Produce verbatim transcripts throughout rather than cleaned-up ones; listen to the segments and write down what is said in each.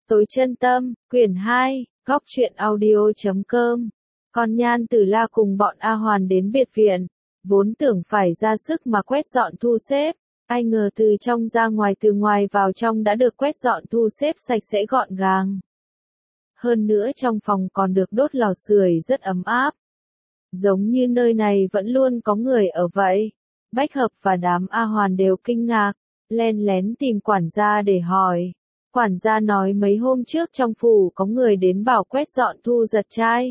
Tối chân tâm, quyển hai, góc truyện audio chấm com. Con Nhan Tử La cùng bọn A Hoàn đến biệt viện, vốn tưởng phải ra sức mà quét dọn thu xếp, ai ngờ từ trong ra ngoài từ ngoài vào trong đã được quét dọn thu xếp sạch sẽ gọn gàng. Hơn nữa trong phòng còn được đốt lò sưởi rất ấm áp. Giống như nơi này vẫn luôn có người ở vậy. Bách Hợp và đám A Hoàn đều kinh ngạc, len lén tìm quản gia để hỏi. Quản gia nói mấy hôm trước trong phủ có người đến bảo quét dọn thu giật trai.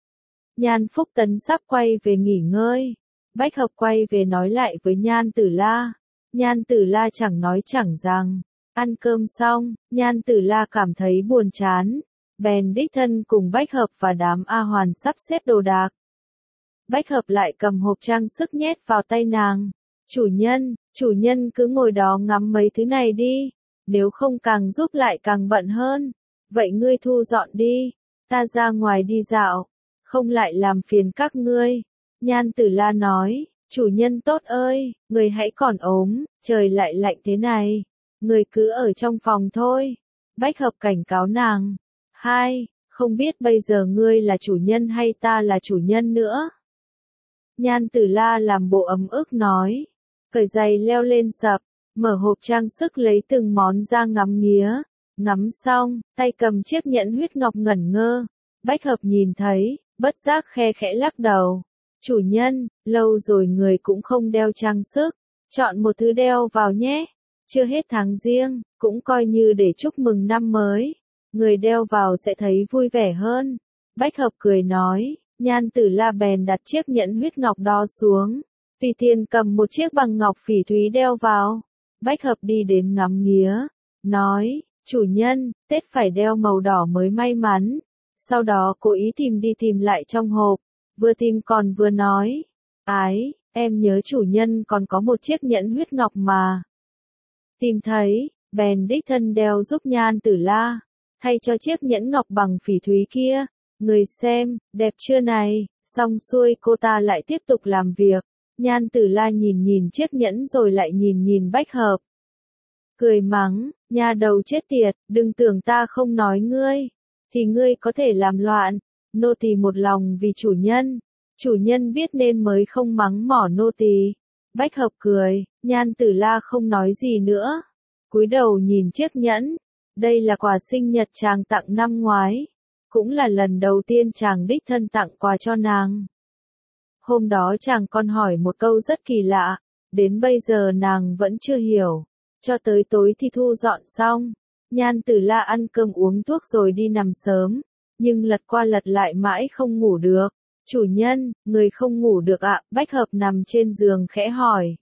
Nhan Phúc Tấn sắp quay về nghỉ ngơi. Bách Hợp quay về nói lại với Nhan Tử La. Nhan Tử La chẳng nói chẳng rằng. Ăn cơm xong, Nhan Tử La cảm thấy buồn chán. Bèn đích thân cùng Bách Hợp và đám A Hoàn sắp xếp đồ đạc. Bách Hợp lại cầm hộp trang sức nhét vào tay nàng. Chủ nhân, chủ nhân cứ ngồi đó ngắm mấy thứ này đi. Nếu không càng giúp lại càng bận hơn. Vậy ngươi thu dọn đi. Ta ra ngoài đi dạo. Không lại làm phiền các ngươi. Nhan Tử La nói, chủ nhân tốt ơi, người hãy còn ốm, trời lại lạnh thế này. Người cứ ở trong phòng thôi. Bách Hợp cảnh cáo nàng. Hai, không biết bây giờ ngươi là chủ nhân hay ta là chủ nhân nữa. Nhan Tử La làm bộ ấm ức nói. Cởi giày leo lên sập, mở hộp trang sức lấy từng món ra ngắm nghía. Ngắm xong, tay cầm chiếc nhẫn huyết ngọc ngẩn ngơ. Bách Hợp nhìn thấy, bất giác khe khẽ lắc đầu. Chủ nhân, lâu rồi người cũng không đeo trang sức. Chọn một thứ đeo vào nhé. Chưa hết tháng riêng, cũng coi như để chúc mừng năm mới. Người đeo vào sẽ thấy vui vẻ hơn. Bách Hợp cười nói. Nhan Tử La bèn đặt chiếc nhẫn huyết ngọc đó xuống. Vì Thiên cầm một chiếc bằng ngọc phỉ thúy đeo vào. Bách Hợp đi đến ngắm nghía. Nói, chủ nhân, Tết phải đeo màu đỏ mới may mắn. Sau đó cố ý tìm đi tìm lại trong hộp. Vừa tìm còn vừa nói. Ái, em nhớ chủ nhân còn có một chiếc nhẫn huyết ngọc mà. Tìm thấy, bèn đích thân đeo giúp Nhan Tử La. Thay cho chiếc nhẫn ngọc bằng phỉ thúy kia. Người xem, đẹp chưa này, xong xuôi cô ta lại tiếp tục làm việc. Nhan Tử La nhìn nhìn chiếc nhẫn rồi lại nhìn nhìn Bách Hợp. Cười mắng, nhà đầu chết tiệt, đừng tưởng ta không nói ngươi. Thì ngươi có thể làm loạn, nô tỳ một lòng vì chủ nhân. Chủ nhân biết nên mới không mắng mỏ nô tỳ. Bách Hợp cười, Nhan Tử La không nói gì nữa. Cúi đầu nhìn chiếc nhẫn. Đây là quà sinh nhật chàng tặng năm ngoái. Cũng là lần đầu tiên chàng đích thân tặng quà cho nàng. Hôm đó chàng còn hỏi một câu rất kỳ lạ, đến bây giờ nàng vẫn chưa hiểu. Cho tới tối thì thu dọn xong, Nhan Tử La ăn cơm uống thuốc rồi đi nằm sớm, nhưng lật qua lật lại mãi không ngủ được. Chủ nhân, người không ngủ được ạ? Bách Hợp nằm trên giường khẽ hỏi.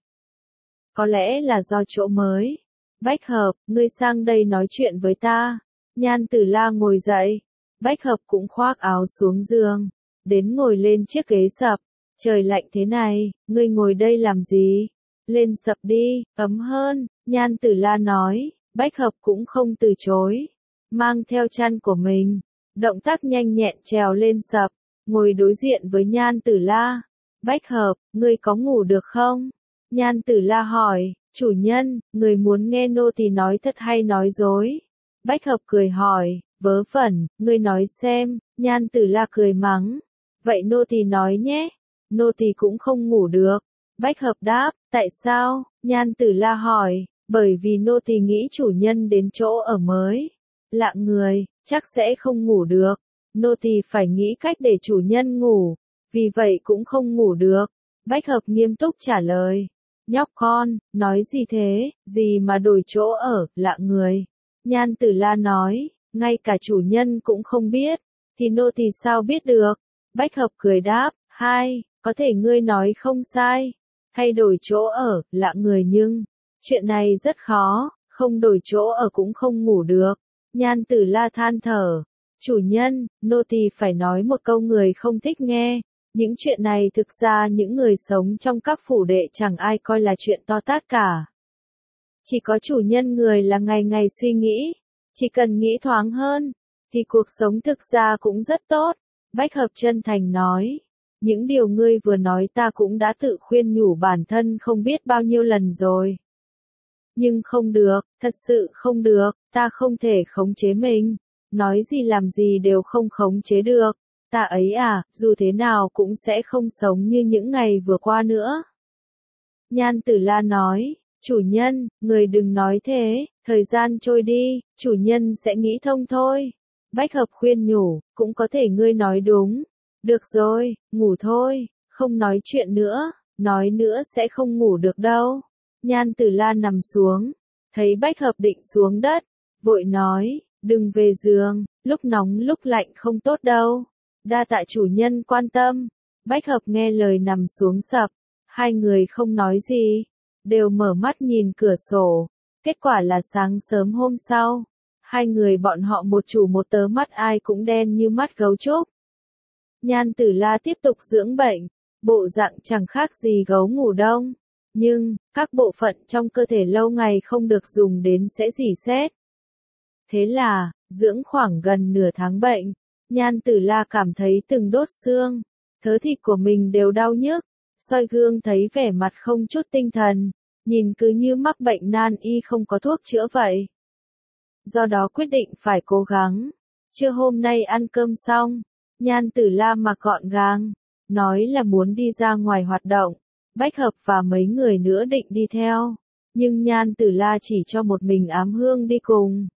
Có lẽ là do chỗ mới. Bách Hợp, ngươi sang đây nói chuyện với ta. Nhan Tử La ngồi dậy. Bách Hợp cũng khoác áo xuống giường, đến ngồi lên chiếc ghế sập. Trời lạnh thế này, ngươi ngồi đây làm gì? Lên sập đi, ấm hơn, Nhan Tử La nói. Bách Hợp cũng không từ chối. Mang theo chăn của mình, động tác nhanh nhẹn trèo lên sập, ngồi đối diện với Nhan Tử La. Bách Hợp, ngươi có ngủ được không? Nhan Tử La hỏi, chủ nhân, người muốn nghe nô tỳ nói thật hay nói dối? Bách Hợp cười hỏi. Vớ vẩn, ngươi nói xem. Nhan Tử La cười mắng. Vậy nô tỳ nói nhé. Nô tỳ cũng không ngủ được. Bách Hợp đáp, tại sao? Nhan Tử La hỏi, bởi vì nô tỳ nghĩ chủ nhân đến chỗ ở mới. Lạ người, chắc sẽ không ngủ được. Nô tỳ phải nghĩ cách để chủ nhân ngủ. Vì vậy cũng không ngủ được. Bách Hợp nghiêm túc trả lời. Nhóc con, nói gì thế? Gì mà đổi chỗ ở, lạ người. Nhan Tử La nói. Ngay cả chủ nhân cũng không biết, thì nô tỳ sao biết được? Bách Hợp cười đáp, hai, có thể ngươi nói không sai. Thay đổi chỗ ở, lạ người nhưng, chuyện này rất khó, không đổi chỗ ở cũng không ngủ được. Nhan Tử La than thở, chủ nhân, nô tỳ phải nói một câu người không thích nghe. Những chuyện này thực ra những người sống trong các phủ đệ chẳng ai coi là chuyện to tát cả. Chỉ có chủ nhân người là ngày ngày suy nghĩ. Chỉ cần nghĩ thoáng hơn, thì cuộc sống thực ra cũng rất tốt. Bách Hợp chân thành nói. Những điều ngươi vừa nói ta cũng đã tự khuyên nhủ bản thân không biết bao nhiêu lần rồi. Nhưng không được, thật sự không được, ta không thể khống chế mình. Nói gì làm gì đều không khống chế được. Ta ấy à, dù thế nào cũng sẽ không sống như những ngày vừa qua nữa. Nhan Tử La nói, chủ nhân, người đừng nói thế, thời gian trôi đi, chủ nhân sẽ nghĩ thông thôi. Bách Hợp khuyên nhủ, cũng có thể ngươi nói đúng. Được rồi, ngủ thôi, không nói chuyện nữa, nói nữa sẽ không ngủ được đâu. Nhan Tử La nằm xuống, thấy Bách Hợp định xuống đất, vội nói, đừng về giường, lúc nóng lúc lạnh không tốt đâu. Đa tạ chủ nhân quan tâm. Bách Hợp nghe lời nằm xuống sập, hai người không nói gì, đều mở mắt nhìn cửa sổ. Kết quả là sáng sớm hôm sau, hai người bọn họ một chủ một tớ mắt ai cũng đen như mắt gấu trúc. Nhan Tử La tiếp tục dưỡng bệnh, bộ dạng chẳng khác gì gấu ngủ đông, nhưng các bộ phận trong cơ thể lâu ngày không được dùng đến sẽ rỉ sét. Thế là, dưỡng khoảng gần nửa tháng bệnh, Nhan Tử La cảm thấy từng đốt xương, thớ thịt của mình đều đau nhức, soi gương thấy vẻ mặt không chút tinh thần, nhìn cứ như mắc bệnh nan y không có thuốc chữa vậy. Do đó quyết định phải cố gắng. Trưa hôm nay ăn cơm xong, Nhan Tử La mặc gọn gàng, nói là muốn đi ra ngoài hoạt động. Bách Hợp và mấy người nữa định đi theo, nhưng Nhan Tử La chỉ cho một mình Ám Hương đi cùng.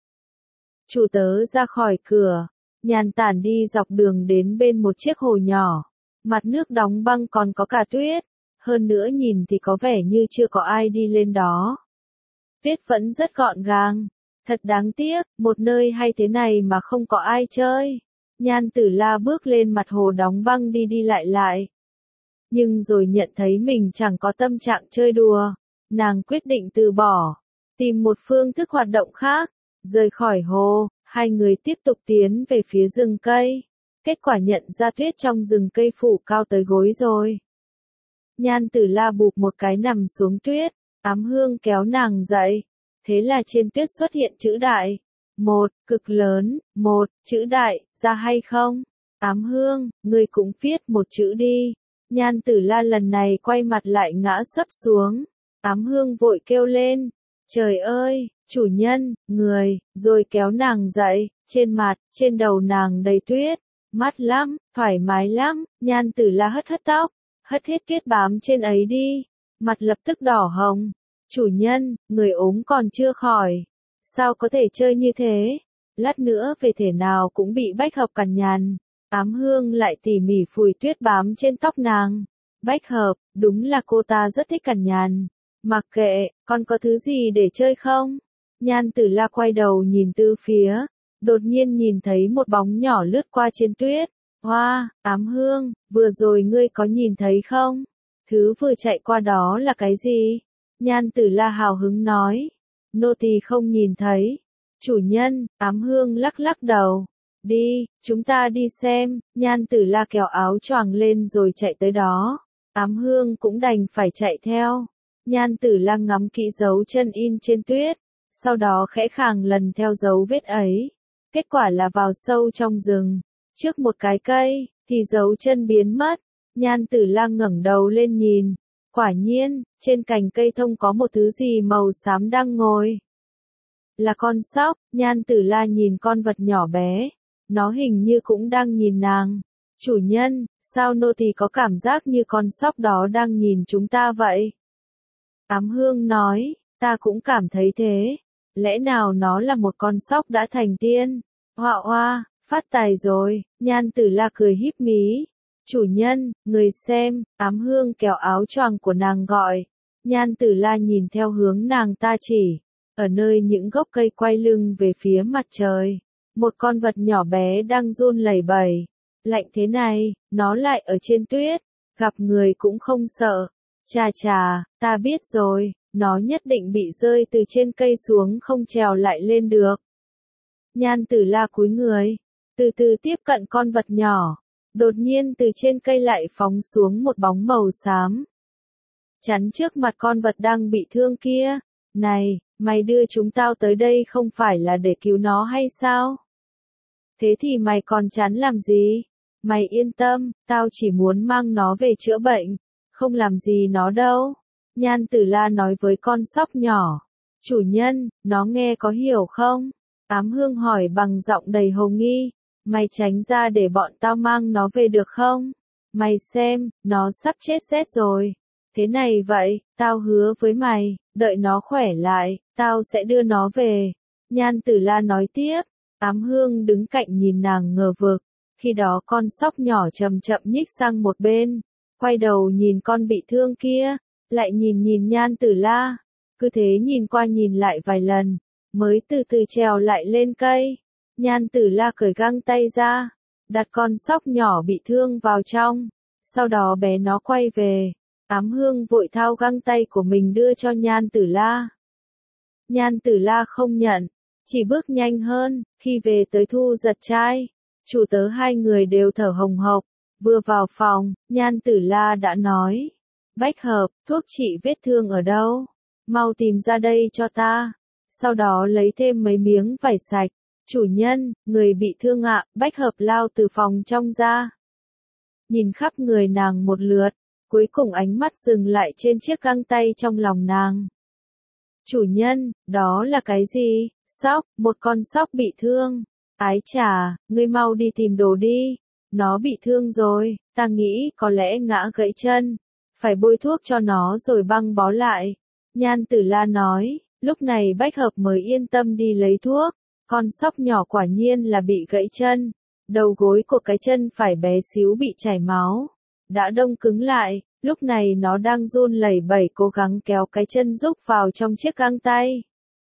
Chủ tớ ra khỏi cửa, nhàn tản đi dọc đường đến bên một chiếc hồ nhỏ. Mặt nước đóng băng còn có cả tuyết, hơn nữa nhìn thì có vẻ như chưa có ai đi lên đó. Tuyết vẫn rất gọn gàng, thật đáng tiếc, một nơi hay thế này mà không có ai chơi. Nhan Tử La bước lên mặt hồ đóng băng đi đi lại lại. Nhưng rồi nhận thấy mình chẳng có tâm trạng chơi đùa, nàng quyết định từ bỏ, tìm một phương thức hoạt động khác. Rời khỏi hồ, hai người tiếp tục tiến về phía rừng cây. Kết quả nhận ra tuyết trong rừng cây phủ cao tới gối rồi. Nhan Tử La bụp một cái nằm xuống tuyết, Ám Hương kéo nàng dậy. Thế là trên tuyết xuất hiện chữ đại. Một, cực lớn, một, chữ đại, ra hay không? Ám Hương, ngươi cũng viết một chữ đi. Nhan Tử La lần này quay mặt lại ngã sấp xuống. Ám Hương vội kêu lên. Trời ơi, chủ nhân, người, rồi kéo nàng dậy, trên mặt, trên đầu nàng đầy tuyết. Mát lắm, thoải mái lắm, Nhan Tử La hất hất tóc, hất hết tuyết bám trên ấy đi. Mặt lập tức đỏ hồng. Chủ nhân, người ốm còn chưa khỏi. Sao có thể chơi như thế? Lát nữa về thể nào cũng bị Bách Hợp cằn nhằn. Ám Hương lại tỉ mỉ phủi tuyết bám trên tóc nàng. Bách Hợp, đúng là cô ta rất thích cằn nhằn. Mặc kệ, con có thứ gì để chơi không? Nhan Tử La quay đầu nhìn từ phía. Đột nhiên nhìn thấy một bóng nhỏ lướt qua trên tuyết. Hoa, Ám Hương, vừa rồi ngươi có nhìn thấy không? Thứ vừa chạy qua đó là cái gì? Nhan Tử La hào hứng nói. Nô tỳ không nhìn thấy. Chủ nhân, Ám Hương lắc lắc đầu. Đi, chúng ta đi xem. Nhan Tử La kéo áo choàng lên rồi chạy tới đó. Ám Hương cũng đành phải chạy theo. Nhan Tử La ngắm kỹ dấu chân in trên tuyết. Sau đó khẽ khàng lần theo dấu vết ấy. Kết quả là vào sâu trong rừng. Trước một cái cây, thì dấu chân biến mất. Nhan Tử La ngẩng đầu lên nhìn. Quả nhiên, trên cành cây thông có một thứ gì màu xám đang ngồi. Là con sóc. Nhan Tử La nhìn con vật nhỏ bé. Nó hình như cũng đang nhìn nàng. Chủ nhân, sao nô tỳ có cảm giác như con sóc đó đang nhìn chúng ta vậy? Ám Hương nói, ta cũng cảm thấy thế. Lẽ nào nó là một con sóc đã thành tiên? Hoa hoa, phát tài rồi. Nhan Tử La cười híp mí. Chủ nhân, người xem. Ám Hương kéo áo choàng của nàng gọi. Nhan Tử La nhìn theo hướng nàng ta chỉ. Ở nơi những gốc cây quay lưng về phía mặt trời. Một con vật nhỏ bé đang run lẩy bẩy. Lạnh thế này, nó lại ở trên tuyết. Gặp người cũng không sợ. Chà chà, ta biết rồi, nó nhất định bị rơi từ trên cây xuống không trèo lại lên được. Nhan Tử La cúi người, từ từ tiếp cận con vật nhỏ. Đột nhiên từ trên cây lại phóng xuống một bóng màu xám. Chắn trước mặt con vật đang bị thương kia. Này, mày đưa chúng tao tới đây không phải là để cứu nó hay sao? Thế thì mày còn chắn làm gì? Mày yên tâm, tao chỉ muốn mang nó về chữa bệnh, không làm gì nó đâu. Nhan Tử La nói với con sóc nhỏ. Chủ nhân, nó nghe có hiểu không? Ám Hương hỏi bằng giọng đầy hồ nghi. Mày tránh ra để bọn tao mang nó về được không? Mày xem, nó sắp chết rét rồi. Thế này vậy, tao hứa với mày, đợi nó khỏe lại, tao sẽ đưa nó về. Nhan Tử La nói tiếp. Ám Hương đứng cạnh nhìn nàng ngờ vực. Khi đó con sóc nhỏ chậm chậm nhích sang một bên, quay đầu nhìn con bị thương kia, lại nhìn nhìn Nhan Tử La, cứ thế nhìn qua nhìn lại vài lần, mới từ từ trèo lại lên cây. Nhan Tử La cởi găng tay ra, đặt con sóc nhỏ bị thương vào trong, sau đó bé nó quay về. Ám Hương vội thao găng tay của mình đưa cho Nhan Tử La. Nhan Tử La không nhận, chỉ bước nhanh hơn. Khi về tới Thu Giật trai, chủ tớ hai người đều thở hồng hộc. Vừa vào phòng, Nhan Tử La đã nói: Bách Hợp, thuốc trị vết thương ở đâu? Mau tìm ra đây cho ta. Sau đó lấy thêm mấy miếng vải sạch. Chủ nhân, người bị thương ạ. Bách Hợp lao từ phòng trong ra, nhìn khắp người nàng một lượt, cuối cùng ánh mắt dừng lại trên chiếc găng tay trong lòng nàng. Chủ nhân, đó là cái gì? Sóc, một con sóc bị thương. Ái chà, ngươi mau đi tìm đồ đi. Nó bị thương rồi, ta nghĩ có lẽ ngã gãy chân. Phải bôi thuốc cho nó rồi băng bó lại. Nhan Tử La nói, lúc này Bách Hợp mới yên tâm đi lấy thuốc. Con sóc nhỏ quả nhiên là bị gãy chân. Đầu gối của cái chân phải bé xíu bị chảy máu, đã đông cứng lại, lúc này nó đang run lẩy bẩy cố gắng kéo cái chân rúc vào trong chiếc găng tay.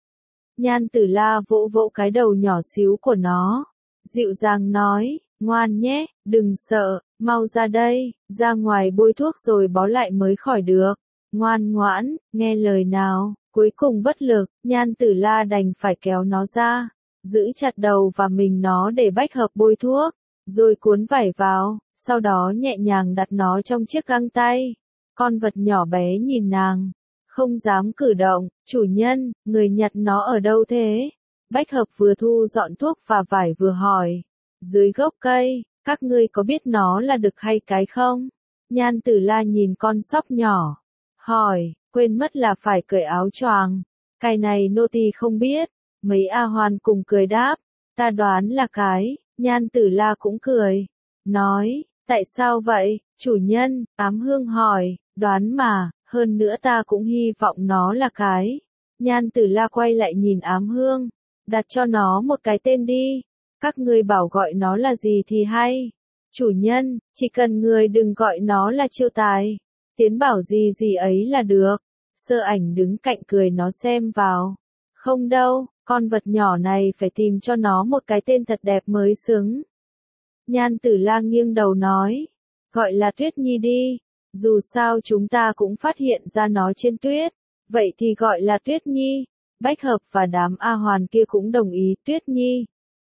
Nhan Tử La vỗ vỗ cái đầu nhỏ xíu của nó, dịu dàng nói, ngoan nhé, đừng sợ, mau ra đây, ra ngoài bôi thuốc rồi bó lại mới khỏi được. Ngoan ngoãn, nghe lời nào. Cuối cùng bất lực, Nhan Tử La đành phải kéo nó ra, giữ chặt đầu và mình nó để Bách Hợp bôi thuốc, rồi cuốn vải vào, sau đó nhẹ nhàng đặt nó trong chiếc găng tay. Con vật nhỏ bé nhìn nàng, không dám cử động. Chủ nhân, người nhặt nó ở đâu thế? Bách Hợp vừa thu dọn thuốc và vải vừa hỏi. Dưới gốc cây, các ngươi có biết nó là đực hay cái không? Nhan Tử La nhìn con sóc nhỏ, hỏi, quên mất là phải cởi áo choàng. Cái này nô tỳ không biết. Mấy A Hoan cùng cười đáp, ta đoán là cái. Nhan Tử La cũng cười, nói, tại sao vậy, chủ nhân? Ám Hương hỏi, đoán mà, hơn nữa ta cũng hy vọng nó là cái. Nhan Tử La quay lại nhìn Ám Hương, đặt cho nó một cái tên đi, các ngươi bảo gọi nó là gì thì hay. Chủ nhân, chỉ cần người đừng gọi nó là Chiêu Tài, Tiến Bảo gì gì ấy là được. Sơ Ảnh đứng cạnh cười nó xem vào, không đâu. Con vật nhỏ này phải tìm cho nó một cái tên thật đẹp mới xứng. Nhan Tử La nghiêng đầu nói, gọi là Tuyết Nhi đi, dù sao chúng ta cũng phát hiện ra nó trên tuyết, vậy thì gọi là Tuyết Nhi. Bách Hợp và đám A Hoàn kia cũng đồng ý, Tuyết Nhi.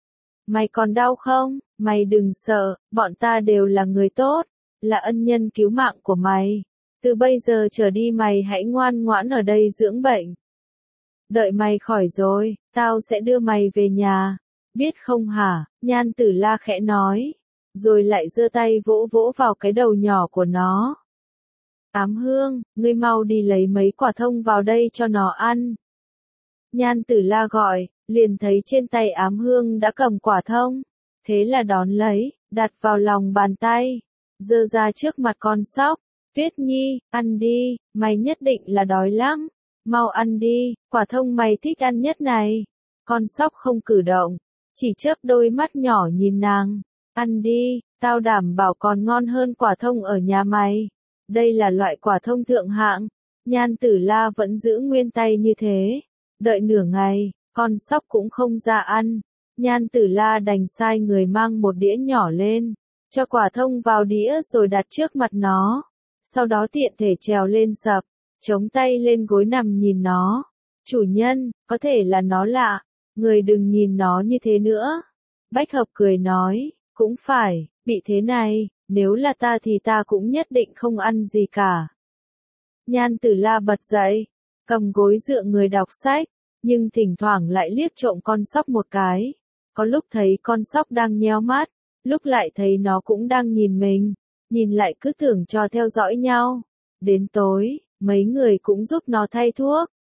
Mày còn đau không? Mày đừng sợ, bọn ta đều là người tốt, là ân nhân cứu mạng của mày. Từ bây giờ trở đi mày hãy ngoan ngoãn ở đây dưỡng bệnh. Đợi mày khỏi rồi, tao sẽ đưa mày về nhà. Biết không hả? Nhan Tử La khẽ nói, rồi lại giơ tay vỗ vỗ vào cái đầu nhỏ của nó. Ám Hương, ngươi mau đi lấy mấy quả thông vào đây cho nó ăn. Nhan Tử La gọi, liền thấy trên tay Ám Hương đã cầm quả thông. Thế là đón lấy, đặt vào lòng bàn tay, giơ ra trước mặt con sóc. Tuyết Nhi, ăn đi, mày nhất định là đói lắm. Mau ăn đi, quả thông mày thích ăn nhất này. Con sóc không cử động, chỉ chớp đôi mắt nhỏ nhìn nàng. Ăn đi, tao đảm bảo còn ngon hơn quả thông ở nhà mày. Đây là loại quả thông thượng hạng. Nhan Tử La vẫn giữ nguyên tay như thế. Đợi nửa ngày, con sóc cũng không ra ăn. Nhan Tử La đành sai người mang một đĩa nhỏ lên, cho quả thông vào đĩa rồi đặt trước mặt nó. Sau đó tiện thể trèo lên sập, chống tay lên gối nằm nhìn nó. Chủ nhân, có thể là nó lạ, người đừng nhìn nó như thế nữa. Bách Hợp cười nói, cũng phải, bị thế này, nếu là ta thì ta cũng nhất định không ăn gì cả. Nhan Tử La bật dậy, cầm gối dựa người đọc sách, nhưng thỉnh thoảng lại liếc trộm con sóc một cái. Có lúc thấy con sóc đang nheo mắt, lúc lại thấy nó cũng đang nhìn mình, nhìn lại cứ tưởng cho theo dõi nhau. Đến tối, mấy người cũng giúp nó thay thuốc,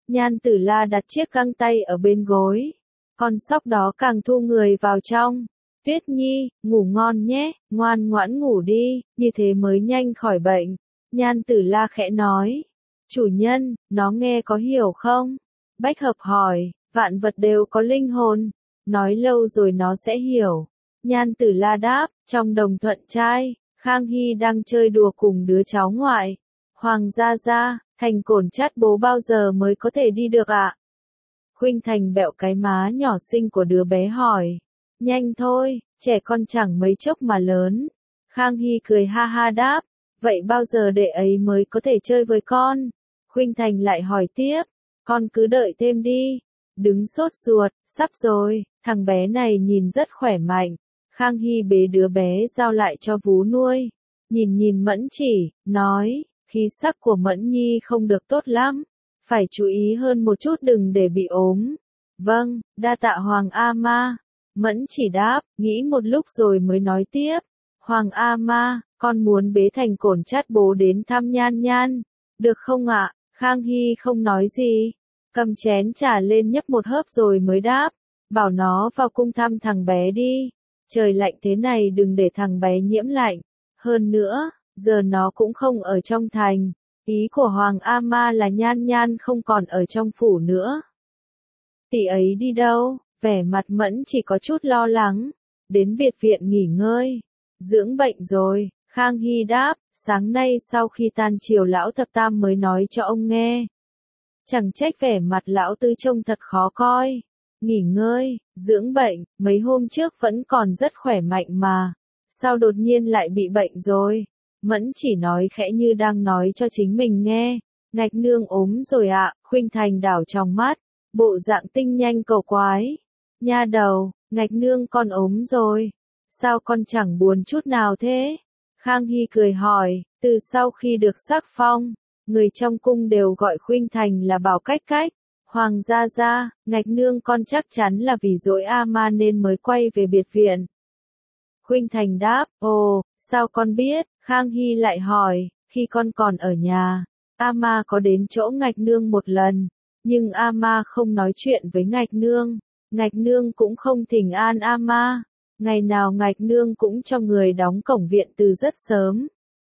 Nhan Tử La đặt chiếc găng tay ở bên gối. Con sóc đó càng thu người vào trong. Tuyết Nhi, ngủ ngon nhé, ngoan ngoãn ngủ đi, như thế mới nhanh khỏi bệnh. Nhan Tử La khẽ nói. Chủ nhân, nó nghe có hiểu không? Bách Hợp hỏi, vạn vật đều có linh hồn. Nói lâu rồi nó sẽ hiểu. Nhan Tử La đáp, trong đồng thuận trai, Khang Hy đang chơi đùa cùng đứa cháu ngoại. Hoàng gia gia, Thành Cổn Chát bố bao giờ mới có thể đi được ạ? À? Khuynh Thành bẹo cái má nhỏ xinh của đứa bé hỏi. Nhanh thôi, trẻ con chẳng mấy chốc mà lớn. Khang Hy cười ha ha đáp, vậy bao giờ đệ ấy mới có thể chơi với con? Khuynh Thành lại hỏi tiếp, con cứ đợi thêm đi. Đứng sốt ruột, sắp rồi, thằng bé này nhìn rất khỏe mạnh. Khang Hy bế đứa bé giao lại cho vú nuôi. Nhìn nhìn Mẫn Chỉ, nói, khí sắc của Mẫn Nhi không được tốt lắm. Phải chú ý hơn một chút đừng để bị ốm. Vâng, đa tạ Hoàng A Ma. Mẫn Chỉ đáp, nghĩ một lúc rồi mới nói tiếp. Hoàng A Ma, con muốn bế Thành Cổn Chát bố đến thăm Nhan Nhan. Được không ạ? À? Khang Hy không nói gì. Cầm chén trà lên nhấp một hớp rồi mới đáp. Bảo nó vào cung thăm thằng bé đi. Trời lạnh thế này đừng để thằng bé nhiễm lạnh. Hơn nữa, giờ nó cũng không ở trong thành. Ý của Hoàng A Ma là Nhan Nhan không còn ở trong phủ nữa. Tỷ ấy đi đâu? Vẻ mặt Mẫn chỉ có chút lo lắng. Đến biệt viện nghỉ ngơi. Dưỡng bệnh rồi, Khang Hy đáp, sáng nay sau khi tan chiều lão thập tam mới nói cho ông nghe. Chẳng trách vẻ mặt lão tứ trông thật khó coi. Nghỉ ngơi, dưỡng bệnh, mấy hôm trước vẫn còn rất khỏe mạnh mà. Sao đột nhiên lại bị bệnh rồi? Mẫn chỉ nói khẽ như đang nói cho chính mình nghe. Ngạch nương ốm rồi ạ, à, Khuynh Thành đảo trong mắt. Bộ dạng tinh nhanh cầu quái. Nha đầu, Ngạch nương con ốm rồi. Sao con chẳng buồn chút nào thế? Khang Hy cười hỏi, từ sau khi được sắc phong, người trong cung đều gọi Khuynh Thành là Bảo Cách Cách. Hoàng gia gia, Ngạch nương con chắc chắn là vì dỗi A Ma nên mới quay về biệt viện. Khuynh Thành đáp, ồ, sao con biết? Khang Hy lại hỏi, khi con còn ở nhà, A Ma có đến chỗ Ngạch nương một lần, nhưng A Ma không nói chuyện với Ngạch nương, Ngạch nương cũng không thỉnh an A Ma. Ngày nào Ngạch nương cũng cho người đóng cổng viện từ rất sớm.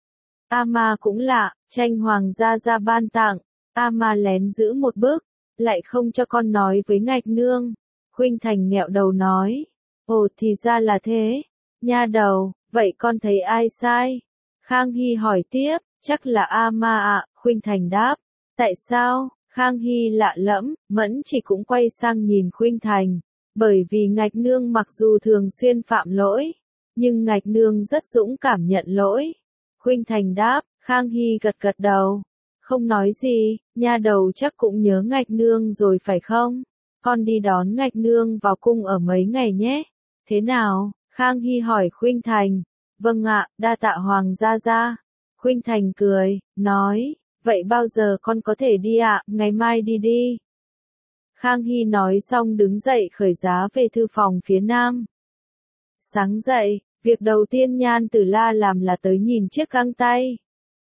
A Ma cũng lạ, tranh Hoàng gia gia ban tặng, A Ma lén giữ một bức, lại không cho con nói với Ngạch nương. Khuynh Thành nghẹo đầu nói, ồ thì ra là thế, nha đầu, vậy con thấy ai sai? Khang Hy hỏi tiếp, chắc là A Ma ạ, Khuynh Thành đáp, tại sao? Khang Hy lạ lẫm, Mẫn chỉ cũng quay sang nhìn Khuynh Thành. Bởi vì Ngạch nương mặc dù thường xuyên phạm lỗi, nhưng Ngạch nương rất dũng cảm nhận lỗi. Khuynh Thành đáp, Khang Hy gật gật đầu. Không nói gì, nha đầu chắc cũng nhớ Ngạch nương rồi phải không? Con đi đón Ngạch nương vào cung ở mấy ngày nhé. Thế nào? Khang Hy hỏi Khuynh Thành. Vâng ạ, đa tạ Hoàng gia gia. Khuynh Thành cười, nói, vậy bao giờ con có thể đi ạ? À? Ngày mai đi đi. Khang Hy nói xong đứng dậy khởi giá về thư phòng phía nam. Sáng dậy, việc đầu tiên Nhan Tử La làm là tới nhìn chiếc găng tay.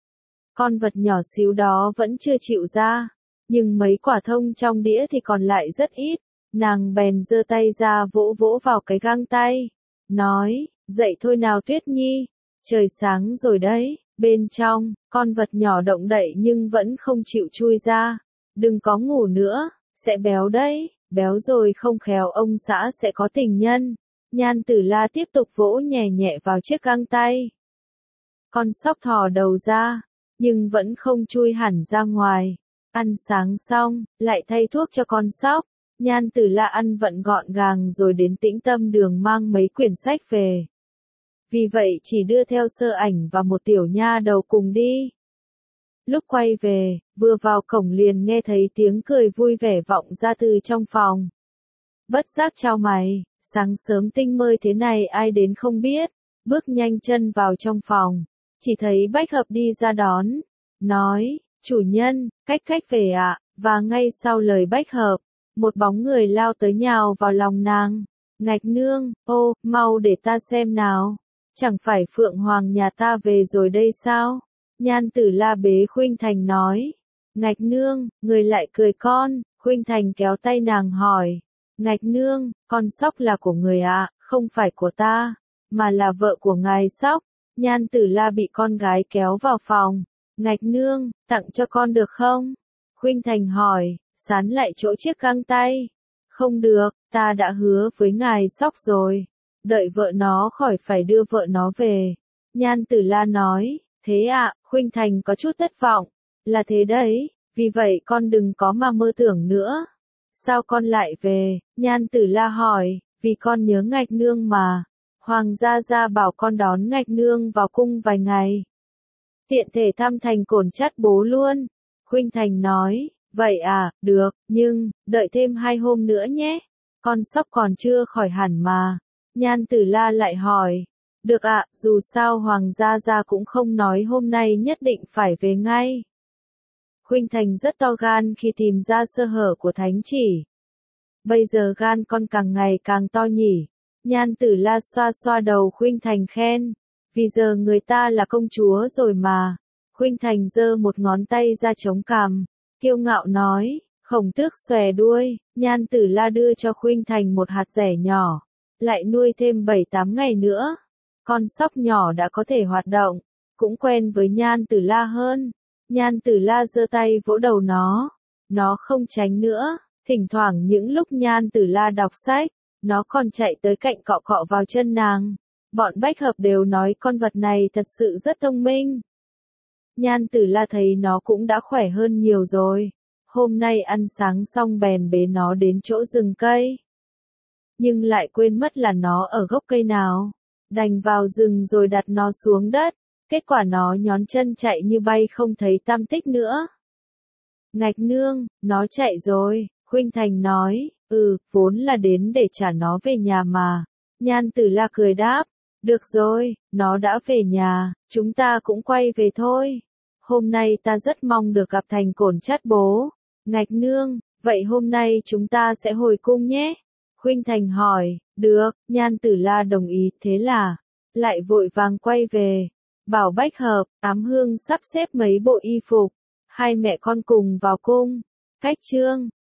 Con vật nhỏ xíu đó vẫn chưa chịu ra, nhưng mấy quả thông trong đĩa thì còn lại rất ít. Nàng bèn giơ tay ra vỗ vỗ vào cái găng tay, nói, dậy thôi nào Tuyết Nhi, trời sáng rồi đấy. Bên trong, con vật nhỏ động đậy nhưng vẫn không chịu chui ra. Đừng có ngủ nữa. Sẽ béo đấy, béo rồi không khéo ông xã sẽ có tình nhân. Nhan Tử La tiếp tục vỗ nhẹ nhẹ vào chiếc găng tay. Con sóc thò đầu ra, nhưng vẫn không chui hẳn ra ngoài. Ăn sáng xong, lại thay thuốc cho con sóc. Nhan Tử La ăn vận gọn gàng rồi đến Tĩnh Tâm Đường mang mấy quyển sách về. Vì vậy chỉ đưa theo Sơ Ảnh và một tiểu nha đầu cùng đi. Lúc quay về, vừa vào cổng liền nghe thấy tiếng cười vui vẻ vọng ra từ trong phòng. Bất giác chau mày, sáng sớm tinh mơ thế này ai đến không biết, bước nhanh chân vào trong phòng, chỉ thấy Bách Hợp đi ra đón, nói, chủ nhân, Cách Cách về ạ, à? Và ngay sau lời Bách Hợp, một bóng người lao tới nhào vào lòng nàng. Ngạch nương, ô, mau để ta xem nào, chẳng phải Phượng Hoàng nhà ta về rồi đây sao? Nhan Tử La bế Khuynh Thành nói, Ngạch nương, người lại cười con, Khuynh Thành kéo tay nàng hỏi, Ngạch nương, con sóc là của người ạ, à, không phải của ta, mà là vợ của ngài sóc. Nhan Tử La bị con gái kéo vào phòng, Ngạch nương, tặng cho con được không? Khuynh Thành hỏi, sán lại chỗ chiếc găng tay. Không được, ta đã hứa với ngài sóc rồi, đợi vợ nó khỏi phải đưa vợ nó về. Nhan Tử La nói, thế ạ, à, Khuynh Thành có chút thất vọng, là thế đấy, vì vậy con đừng có mà mơ tưởng nữa. Sao con lại về? Nhan Tử La hỏi, vì con nhớ Ngạch nương mà. Hoàng gia gia bảo con đón Ngạch nương vào cung vài ngày. Tiện thể thăm Thành Cổn Chát bố luôn. Khuynh Thành nói, vậy à, được, nhưng, đợi thêm hai hôm nữa nhé. Con sóc còn chưa khỏi hẳn mà. Nhan Tử La lại hỏi, được ạ, à, dù sao Hoàng gia gia cũng không nói hôm nay nhất định phải về ngay. Khuynh Thành rất to gan khi tìm ra sơ hở của thánh chỉ. Bây giờ gan con càng ngày càng to nhỉ. Nhan Tử La xoa xoa đầu Khuynh Thành khen. Vì giờ người ta là công chúa rồi mà. Khuynh Thành giơ một ngón tay ra chống cằm, kiêu ngạo nói, khổng tước xòe đuôi. Nhan Tử La đưa cho Khuynh Thành một hạt dẻ nhỏ. Lại nuôi thêm bảy tám ngày nữa. Con sóc nhỏ đã có thể hoạt động, cũng quen với Nhan Tử La hơn. Nhan Tử La giơ tay vỗ đầu nó. Nó không tránh nữa. Thỉnh thoảng những lúc Nhan Tử La đọc sách, nó còn chạy tới cạnh cọ cọ vào chân nàng. Bọn bách hợp đều nói con vật này thật sự rất thông minh. Nhan Tử La thấy nó cũng đã khỏe hơn nhiều rồi. Hôm nay ăn sáng xong bèn bế nó đến chỗ rừng cây. Nhưng lại quên mất là nó ở gốc cây nào. Đành vào rừng rồi đặt nó xuống đất. Kết quả nó nhón chân chạy như bay không thấy tăm tích nữa. Ngạch nương, nó chạy rồi. Khuynh Thành nói, ừ, vốn là đến để trả nó về nhà mà. Nhan Tử La cười đáp, được rồi, nó đã về nhà, chúng ta cũng quay về thôi. Hôm nay ta rất mong được gặp Thành Cổn Chát bố. Ngạch nương, vậy hôm nay chúng ta sẽ hồi cung nhé. Khuynh Thành hỏi, được, Nhan Tử La đồng ý, thế là, lại vội vàng quay về. Bảo Bách Hợp, Ám Hương sắp xếp mấy bộ y phục. Hai mẹ con cùng vào cung. Cách chương